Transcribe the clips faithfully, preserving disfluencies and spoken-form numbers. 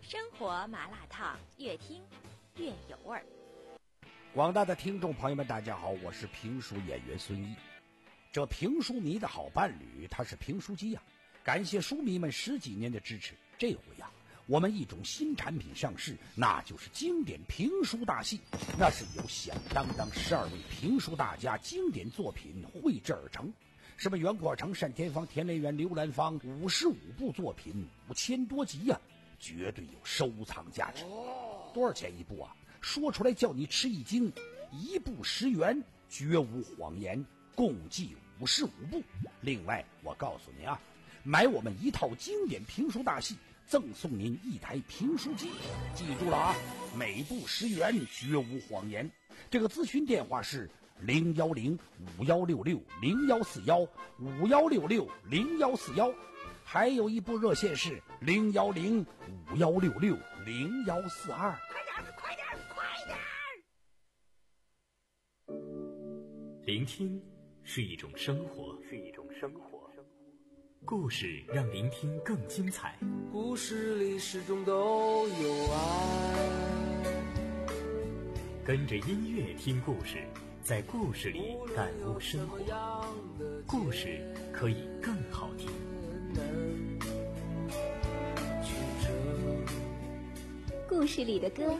生活麻辣烫，越听越有味儿。 广大的听众朋友们，大家好，我是评书演员孙一。这评书迷的好伴侣，他是评书机呀、啊。感谢书迷们十几年的支持，这回呀、啊，我们一种新产品上市，那就是经典评书大戏。那是由响当当十二位评书大家经典作品绘制而成。什么袁阔成、单田芳、田连元、刘兰芳，五十五部作品，五千多集呀、啊，绝对有收藏价值。多少钱一部啊？说出来叫你吃一惊，一部十元，绝无谎言，共计五十五部。另外，我告诉您啊，买我们一套经典评书大戏，赠送您一台评书机。记住了啊，每部十元，绝无谎言。这个咨询电话是零幺零五幺六六零幺四幺五幺六六零幺四幺，还有一部热线是零幺零五幺六六零幺四二。快点，快点，快点！ 聆听是一种生活，是一种生活。故事让聆听更精彩。 故事里始终都有爱。 跟着音乐听故事，在故事里感悟生活。故事可以更好听。 故事里的歌。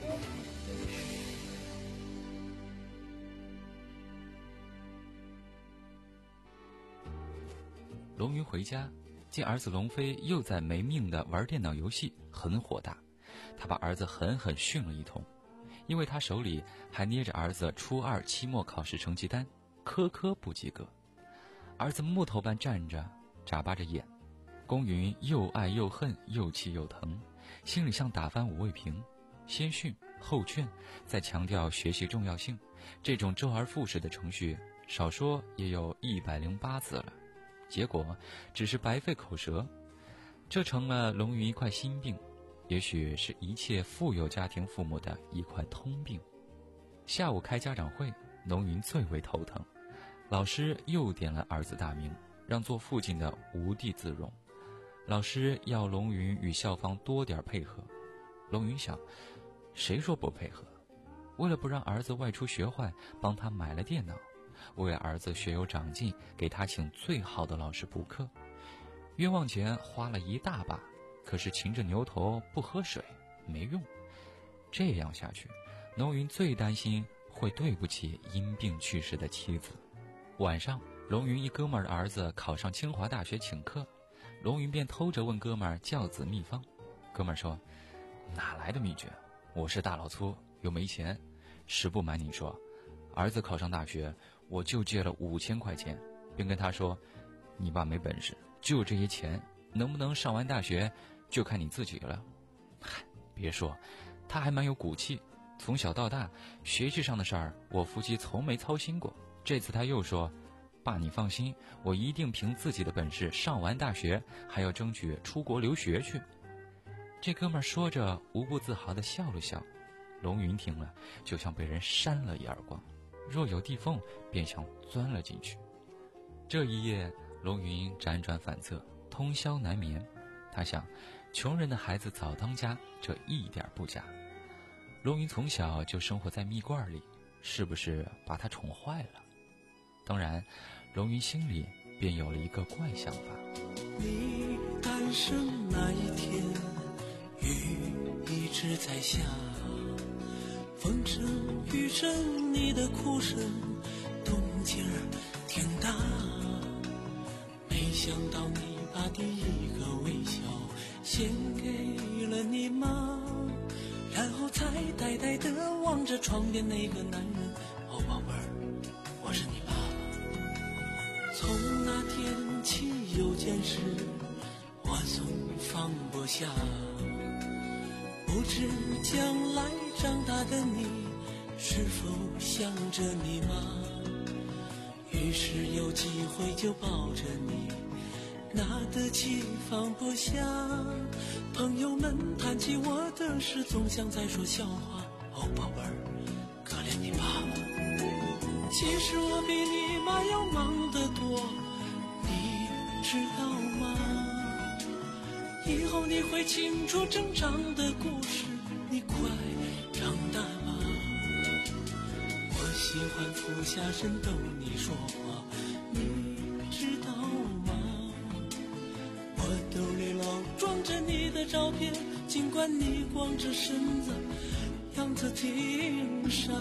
龙云回家，见儿子龙飞又在没命的玩电脑游戏，很火大。他把儿子狠狠训了一通，因为他手里还捏着儿子初二期末考试成绩单，科科不及格。儿子木头般站着，眨巴着眼。公云又爱又恨，又气又疼，心里像打翻五味瓶，先训后劝，再强调学习重要性。这种周而复始的程序，少说也有一百零八次了。结果只是白费口舌，这成了龙云一块心病，也许是一切富有家庭父母的一块通病。下午开家长会，龙云最为头疼，老师又点了儿子大名，让做父亲的无地自容。老师要龙云与校方多点配合，龙云想，谁说不配合？为了不让儿子外出学坏，帮他买了电脑。为了儿子学有长进，给他请最好的老师补课，冤枉钱花了一大把，可是擒着牛头不喝水，没用。这样下去，龙云最担心会对不起因病去世的妻子。晚上，龙云一哥们儿的儿子考上清华大学请客，龙云便偷着问哥们儿教子秘方。哥们儿说，哪来的秘诀？我是大老粗，又没钱。实不瞒你说，儿子考上大学，我就借了五千块钱，并跟他说，你爸没本事，就这些钱，能不能上完大学就看你自己了。嗨，别说，他还蛮有骨气，从小到大学习上的事儿我夫妻从没操心过。这次他又说，爸你放心，我一定凭自己的本事上完大学，还要争取出国留学去。这哥们儿说着无不自豪地笑了笑，龙云听了就像被人扇了一耳光，若有地缝便想钻了进去。这一夜，龙云辗转反侧，通宵难眠。他想，穷人的孩子早当家，这一点不假。龙云从小就生活在蜜罐里，是不是把他宠坏了？当然，龙云心里便有了一个怪想法。 你诞生那一天，雨一直在下，风声雨声你的哭声动静儿挺大，没想到你把第一个微笑献给了你妈，然后才呆呆地望着床边那个男人。哦宝贝儿，我是你爸爸。从那天起有件事我总放不下，不知将来长大的你是否想着你妈，于是有机会就抱着你，拿得起放不下。朋友们谈起我的事，总像在说笑话。哦宝贝儿，可怜你爸爸。其实我比你妈要忙得多，你知道吗？ 以后你会清楚成长的故事，你快长大吧。我喜欢俯下身逗你说话，你知道吗？我兜里老装着你的照片，尽管你光着身子，样子挺傻。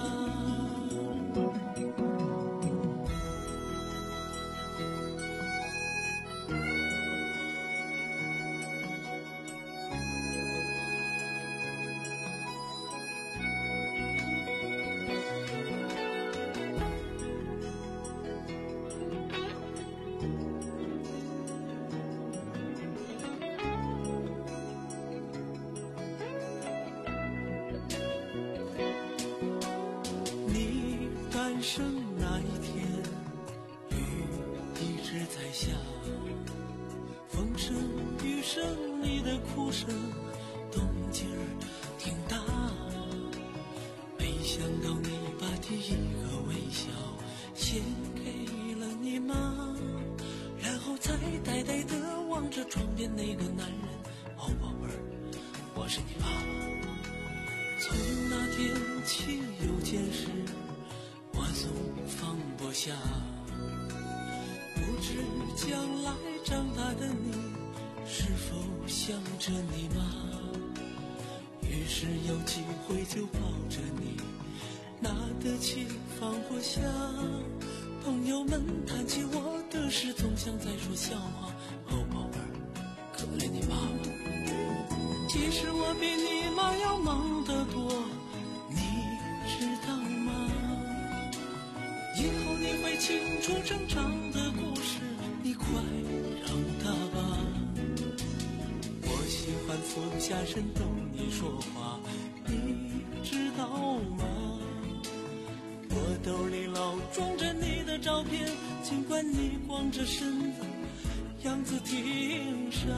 诞生那一天，雨一直在下，风声雨声你的哭声，动静儿挺大。没想到你把第一个微笑献给了你妈，然后才呆呆地望着床边那个男人。哦，宝贝儿，我是你爸爸。从那天起有件事我总放不下，不知将来长大的你是否想着你妈，于是有机会就抱着你，拿得起放不下。朋友们谈起我的事，总像在说笑话。哦，宝贝儿，可怜你爸爸。其实我比你妈要忙得多，你知道吗？以后你会清楚成长的故事，你快长大吧。我喜欢俯下身逗你说话，你知道吗？我兜里老装着你的照片，尽管你光着身子，样子挺傻。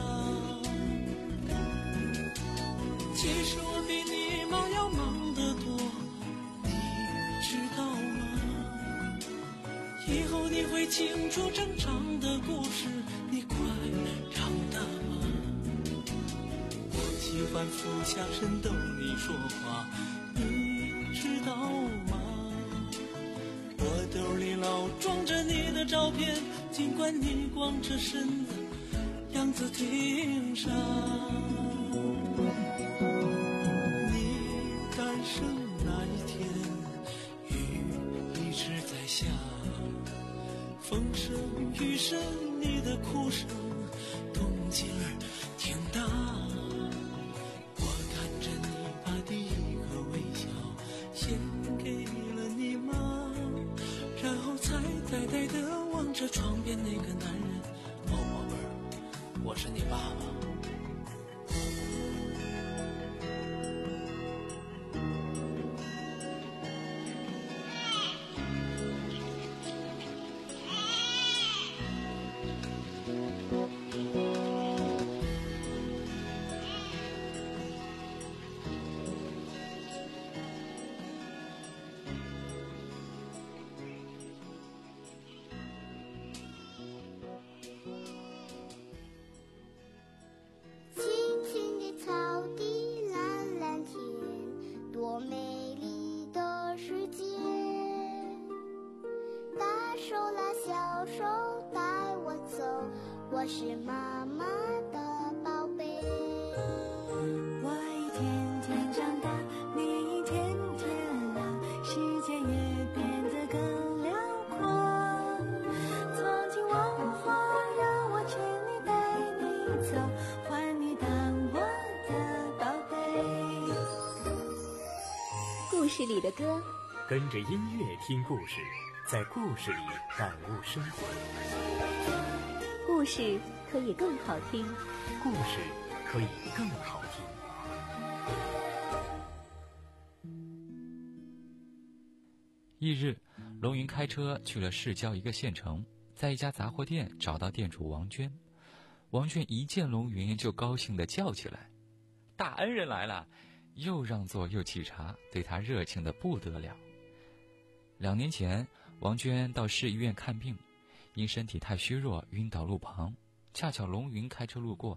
其实我比你妈要忙得多，你知道吗？以后你会清楚成长的故事，你快长大吧。我喜欢俯下身逗你说话，你知道吗？我兜里老装着你的照片，尽管你光着身子，样子挺傻。你诞生那一天，雨一直在下，风声雨声你的哭声，动静儿挺大。我看着你把第一个微笑献给了你妈，然后才呆呆地望着床边那个男人。哦，宝贝儿，我是你爸爸。 我是妈妈的宝贝。 我一天天长大，你一天天老，世界也变得更辽阔。从今往后，让我牵你带你走，换你当我的宝贝。 故事里的歌， 跟着音乐听故事，在故事里感悟生活。 故事可以更好听， 故事可以更好听。 翌日，龙云开车去了市郊一个县城，在一家杂货店找到店主王娟。王娟一见龙云就高兴地叫起来：“大恩人来了！”又让座又沏茶，对他热情得不得了。两年前，王娟到市医院看病，因身体太虚弱晕倒路旁，恰巧龙云开车路过，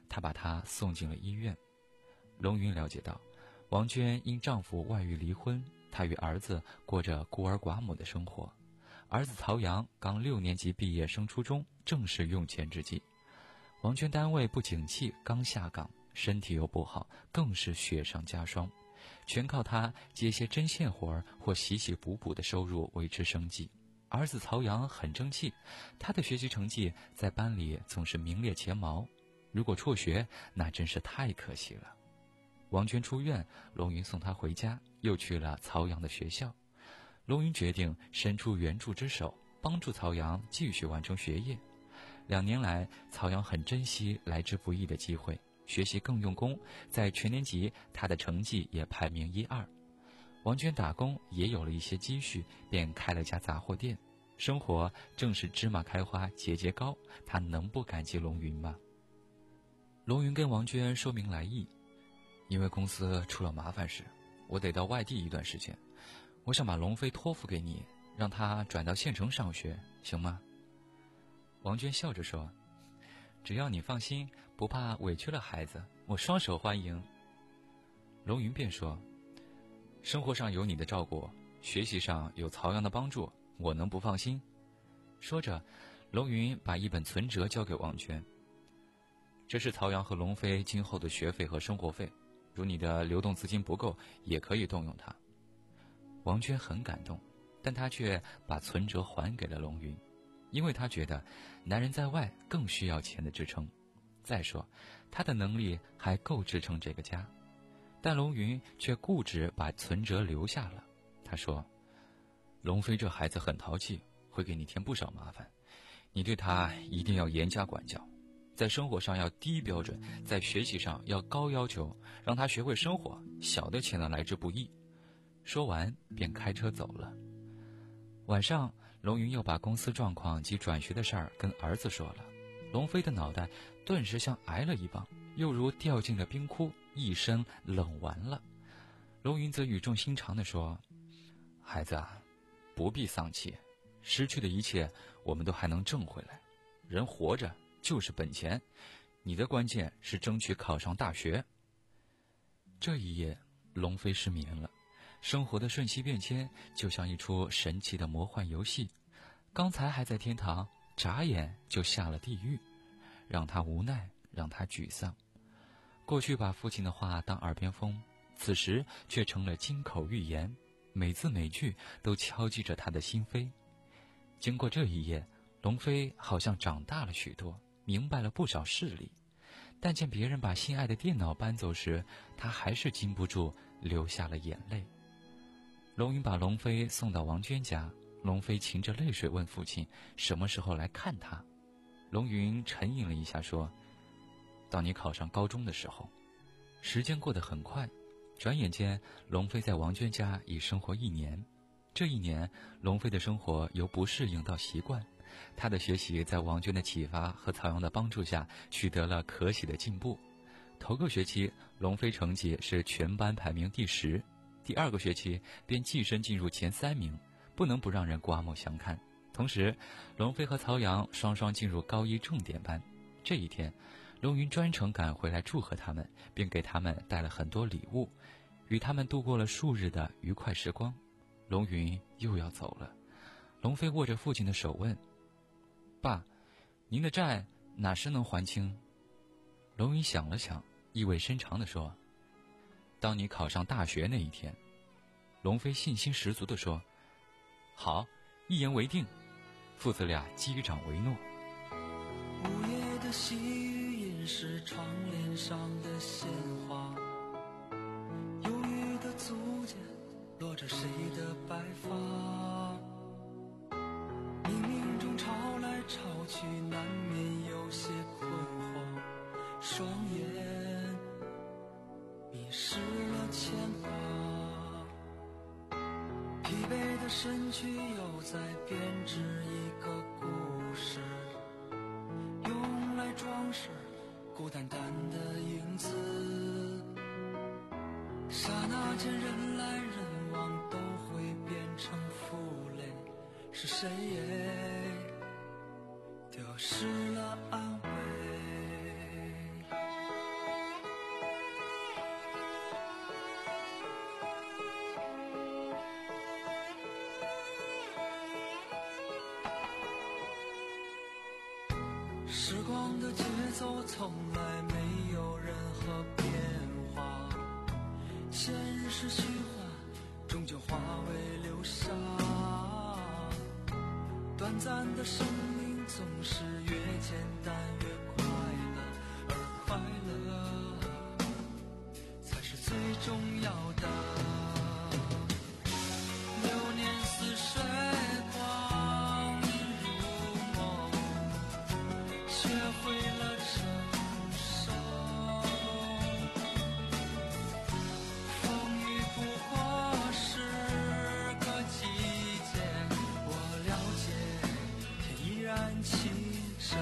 她把她送进了医院。龙云了解到，王娟因丈夫外遇离婚，她与儿子过着孤儿寡母的生活。儿子曹阳刚六年级毕业升初中，正是用钱之际。王娟单位不景气，刚下岗，身体又不好，更是雪上加霜，全靠她接些针线活儿或洗洗补补的收入维持生计。儿子曹阳很争气，他的学习成绩在班里总是名列前茅，如果辍学，那真是太可惜了。王娟出院，龙云送她回家，又去了曹阳的学校。龙云决定伸出援助之手，帮助曹阳继续完成学业。两年来，曹阳很珍惜来之不易的机会，学习更用功，在全年级他的成绩也排名一二。王娟打工也有了一些积蓄，便开了家杂货店，生活正是芝麻开花节节高，他能不感激龙云吗？龙云跟王娟说明来意，因为公司出了麻烦事，我得到外地一段时间，我想把龙飞托付给你，让他转到县城上学，行吗？王娟笑着说，只要你放心，不怕委屈了孩子，我双手欢迎。龙云便说，生活上有你的照顾，学习上有曹阳的帮助，我能不放心？说着，龙云把一本存折交给王娟，这是曹阳和龙飞今后的学费和生活费，如你的流动资金不够，也可以动用它。王娟很感动，但她却把存折还给了龙云，因为她觉得男人在外更需要钱的支撑。再说，他的能力还够支撑这个家。但龙云却固执把存折留下了。他说，龙飞这孩子很淘气，会给你添不少麻烦，你对他一定要严加管教，在生活上要低标准，在学习上要高要求，让他学会生活，小的钱呢来之不易。说完便开车走了。晚上，龙云又把公司状况及转学的事儿跟儿子说了。龙飞的脑袋顿时像挨了一棒，又如掉进了冰窟，一身冷完了。龙云则语重心长地说，孩子啊，不必丧气，失去的一切我们都还能挣回来，人活着就是本钱，你的关键是争取考上大学。这一夜，龙飞失眠了。生活的瞬息变迁就像一出神奇的魔幻游戏，刚才还在天堂，眨眼就下了地狱，让他无奈，让他沮丧。过去把父亲的话当耳边风，此时却成了金口玉言，每字每句都敲击着他的心扉。经过这一夜，龙飞好像长大了许多，明白了不少事理，但见别人把心爱的电脑搬走时，他还是禁不住流下了眼泪。龙云把龙飞送到王娟家，龙飞噙着泪水问父亲什么时候来看他。龙云沉吟了一下说，到你考上高中的时候。时间过得很快，转眼间龙飞在王娟家已生活一年。这一年，龙飞的生活由不适应到习惯，他的学习在王娟的启发和曹阳的帮助下取得了可喜的进步。头个学期，龙飞成绩是全班排名第十，第二个学期便跻身进入前三名，不能不让人刮目相看。同时，龙飞和曹阳双双进入高一重点班。这一天，龙云专程赶回来祝贺他们，并给他们带了很多礼物，与他们度过了数日的愉快时光。龙云又要走了，龙飞握着父亲的手问，爸，您的债哪时能还清？龙云想了想，意味深长地说，当你考上大学那一天。龙飞信心十足地说，好，一言为定。父子俩击掌为诺。 午夜的细雨淋湿窗帘上的鲜花，忧郁的足尖落着谁的白发，冥冥中潮来潮去，难免有些困惑，双眼迷失了牵挂，疲惫的身躯又在编织一个故事，用来装饰孤单单的影子。刹那间人来人往都会变成负累，是谁也丢失了安慰。 时光的节奏从来没有任何变化，现实虚幻终究化为流沙，短暂的生命总是越简单越快乐，而快乐才是最重要的。流年似水，光阴如梦，学会了成熟。风雨不过是个季节，我了解，天依然清澈。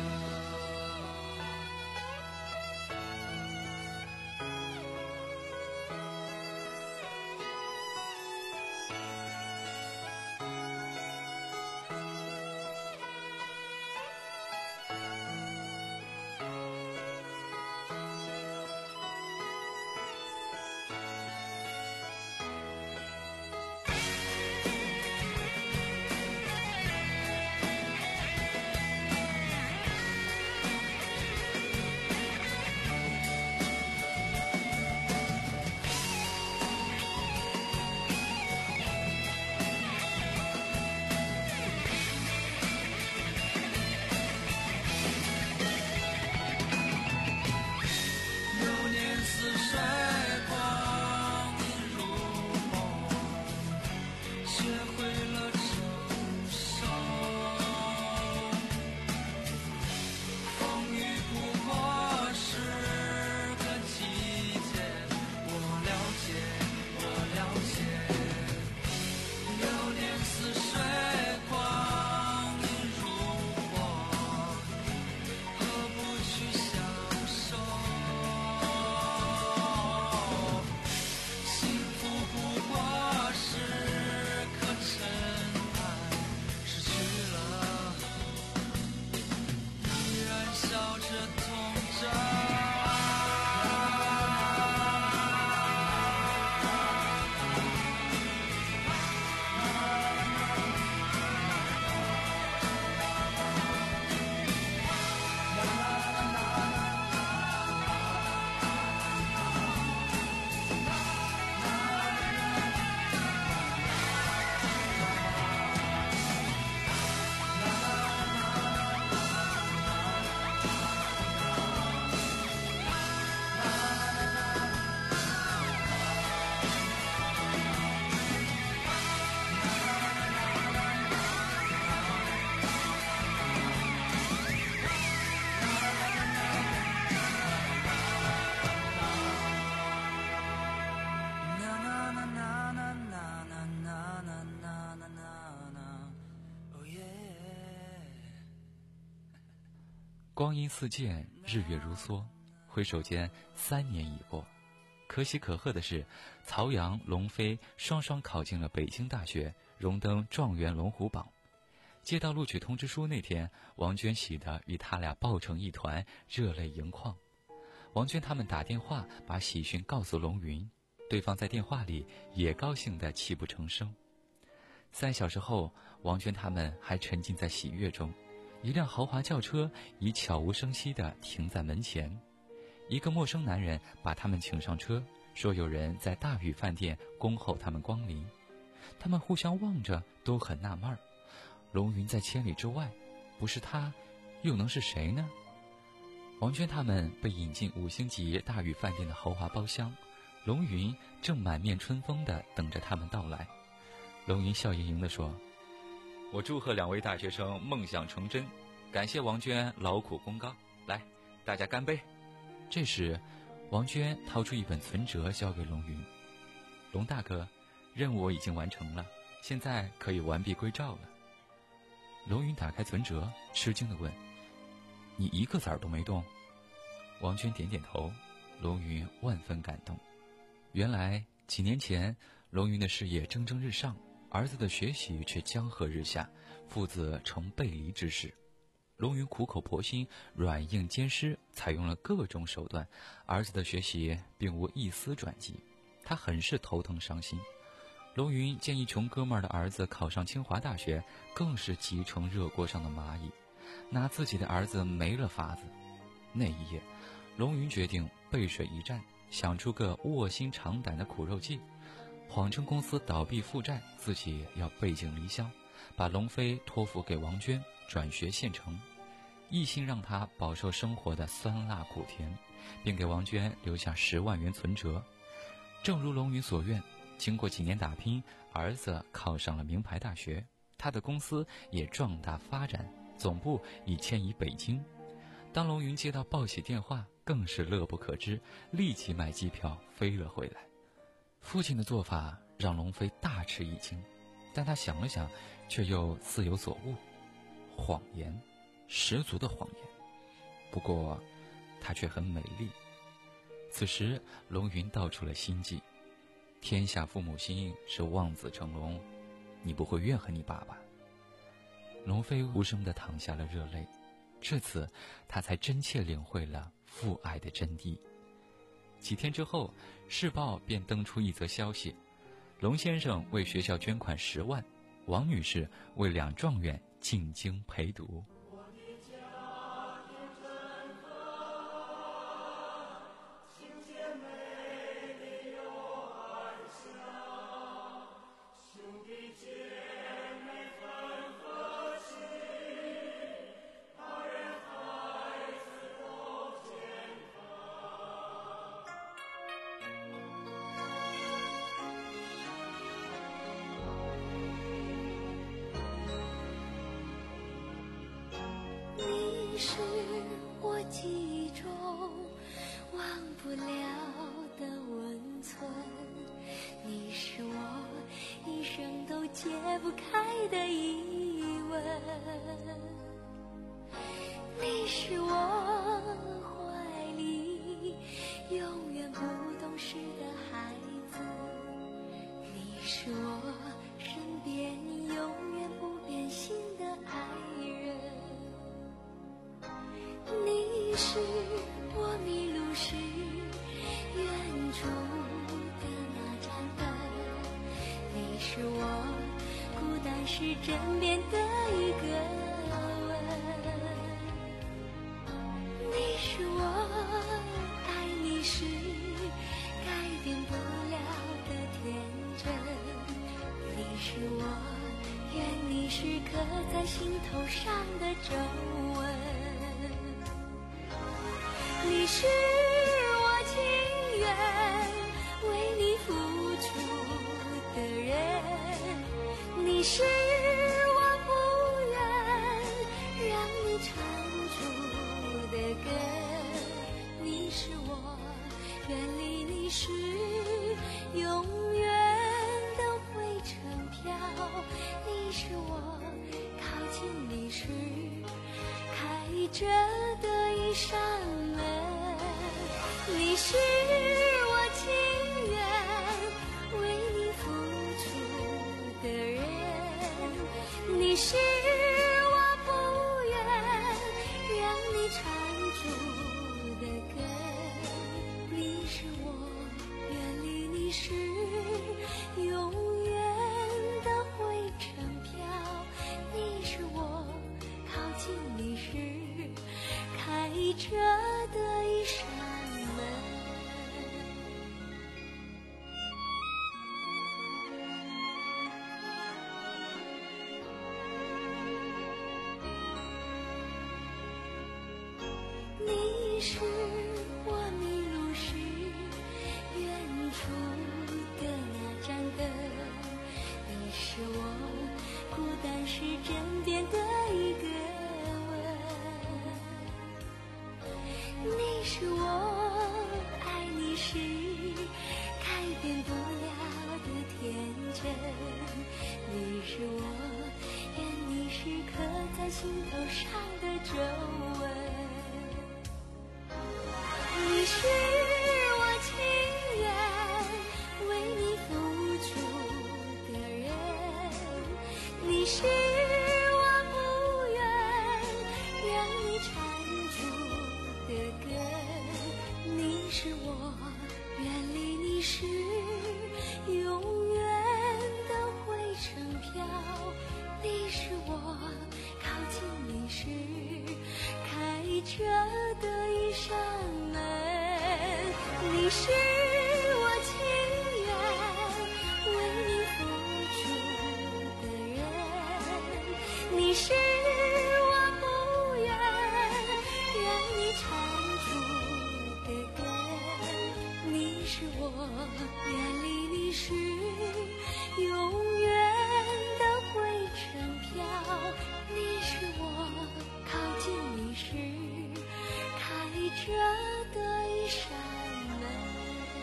光阴似箭，日月如梭，回首间三年已过。可喜可贺的是，曹阳、龙飞双双考进了北京大学，荣登状元龙虎榜。接到录取通知书那天，王娟喜得与他俩抱成一团，热泪盈眶。王娟他们打电话把喜讯告诉龙云，对方在电话里也高兴得泣不成声。三小时后，王娟他们还沉浸在喜悦中。一辆豪华轿车已悄无声息地停在门前，一个陌生男人把他们请上车，说有人在大宇饭店恭候他们光临。他们互相望着，都很纳闷儿。龙云在千里之外，不是他，又能是谁呢？王娟他们被引进五星级大宇饭店的豪华包厢，龙云正满面春风地等着他们到来。龙云笑盈盈地说：“我祝贺两位大学生梦想成真，感谢王娟劳苦功高，来，大家干杯。”这时，王娟掏出一本存折交给龙云：“龙大哥，任务我已经完成了，现在可以完璧归赵了。”龙云打开存折，吃惊地问：“你一个子儿都没动？”王娟点点头，龙云万分感动。原来几年前，龙云的事业蒸蒸日上，儿子的学习却江河日下，父子成背离之势。龙云苦口婆心，软硬兼施，采用了各种手段，儿子的学习并无一丝转机，他很是头疼伤心。龙云见一穷哥们儿的儿子考上清华大学，更是急成热锅上的蚂蚁。 拿自己的儿子没了法子。那一夜，龙云决定背水一战，想出个卧薪尝胆的苦肉计，谎称公司倒闭负债，自己要背井离乡，把龙飞托付给王娟，转学县城，一心让她饱受生活的酸辣苦甜，并给王娟留下十万元存折。正如龙云所愿，经过几年打拼，儿子考上了名牌大学，他的公司也壮大发展，总部已迁移北京。当龙云接到报喜电话，更是乐不可支，立即买机票飞了回来。父亲的做法让龙飞大吃一惊，但他想了想，却又似有所悟。谎言，十足的谎言。不过，他却很美丽。此时，龙云道出了心计：天下父母心是望子成龙，你不会怨恨你爸爸。龙飞无声地淌下了热泪，至此，他才真切领会了父爱的真谛。几天之后，市报便登出一则消息：龙先生为学校捐款十万，王女士为两状元进京陪读。 你是我记忆中忘不了的温存，你是我一生都解不开的疑问，你是我怀里永远不懂事的孩子，你是我身边永远不变心的爱人，你是我迷路时远处的那盏灯，你是我孤单时枕边的一个吻，你是我爱你时改变不了的天真，你是我愿你时刻在心头上的皱纹，你是我情愿为你付出的人，你是我不愿让你缠住的根，你是我远离你时永远都会成飘，你是我靠近你时开着的一扇门，你是我情愿为你付出的人，你是我不愿让你缠住的根，你是我远离你时永远都会成飘，你是我靠近你时开着的一扇门。你是我迷路时远处是我情愿为你付出的人，你是我不愿让你缠住的根，你是我远离你时永远的灰尘飘，你是我靠近你时开着的一扇门。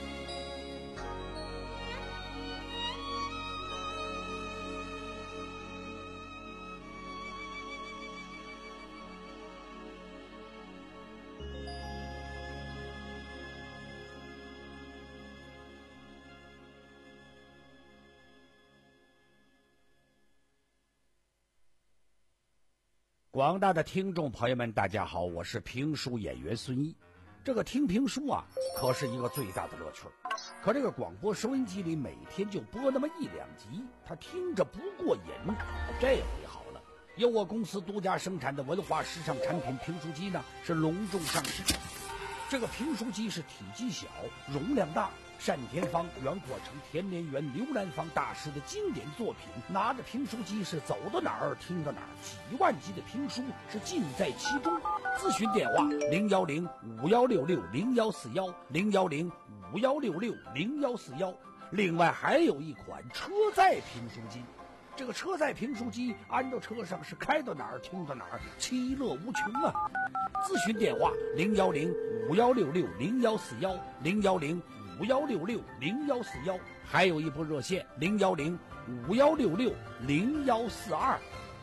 广大的听众朋友们，大家好，我是评书演员孙一。这个听评书啊，可是一个最大的乐趣。可这个广播收音机里每天就播那么一两集，他听着不过瘾。这回好了，由我公司独家生产的文化时尚产品评书机呢，是隆重上市。这个评书机是体积小，容量大，单田芳、袁阔成、田连元、刘兰芳大师的经典作品，拿着评书机是走到哪儿听到哪儿，几万集的评书是尽在其中。咨询电话零幺零五幺六六零幺四幺零幺零五幺六六零幺四幺。另外还有一款车载评书机，这个车载评书机安到车上是开到哪儿听到哪儿，其乐无穷啊！咨询电话零幺零五幺六六零幺四幺零幺零五幺六六零幺四幺，还有一部热线零幺零五幺六六零幺四二。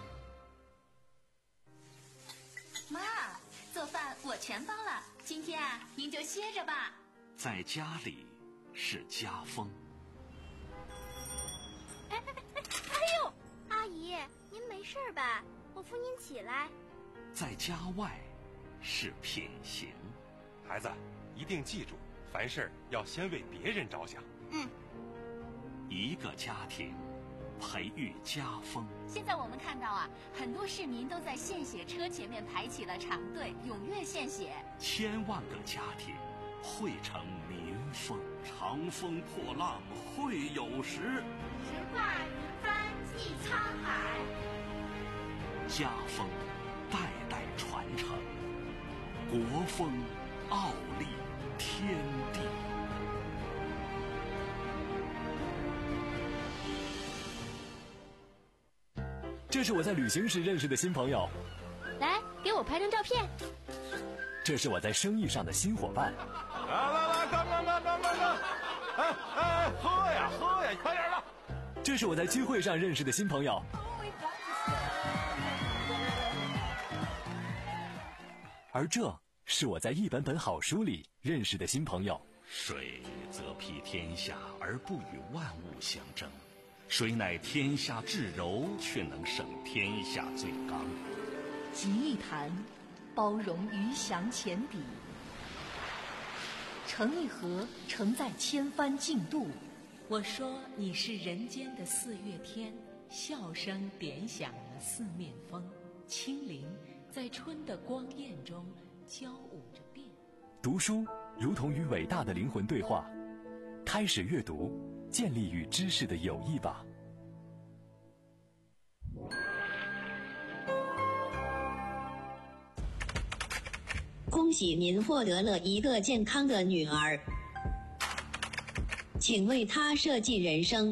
妈，做饭我全包了，今天啊，您就歇着吧。 在家里是家风。 哎哎哎哎呦，阿姨，您没事吧？我扶您起来。 在家外是品行。 孩子，一定记住，凡事要先为别人着想。 嗯。 一个家庭培育家风。 现在我们看到啊，很多市民都在献血车前面排起了长队，踊跃献血。 千万个家庭汇成民风。长风破浪会有时， 直挂云帆济沧海。 家风代代传承，国风傲立天地。 这是我在旅行时认识的新朋友， 来，给我拍张照片。 这是我在生意上的新伙伴。 来来来，干干干干干干！哎哎，喝呀喝呀，快点的！ 这是我在聚会上认识的新朋友。而这是我在一本本好书里认识的新朋友。 水则披天下而不与万物相争，水乃天下至柔，却能胜天下最刚。 集一坛，包容鱼翔浅底；盛一盒，承载千帆竞渡。 我说你是人间的四月天，笑声点响了四面风，清灵在春的光艳中交舞着变。 读书如同与伟大的灵魂对话，开始阅读，建立与知识的友谊吧。 恭喜您获得了一个健康的女儿，请为她设计人生。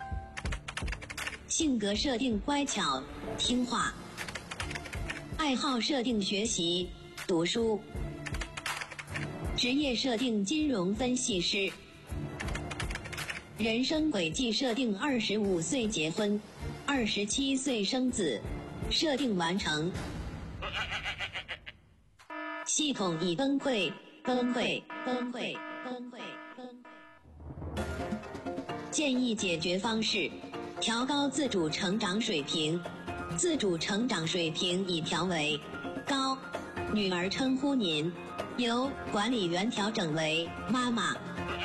性格设定乖巧听话，爱好设定学习读书，职业设定金融分析师，人生轨迹设定二十五岁结婚，二十七岁生子，设定完成。系统已崩溃，崩溃，崩溃，崩溃，崩溃。建议解决方式：调高自主成长水平。自主成长水平已调为高。女儿称呼您，由管理员调整为妈妈。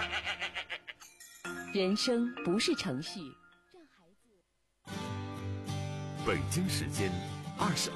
人生不是程序。 北京时间二十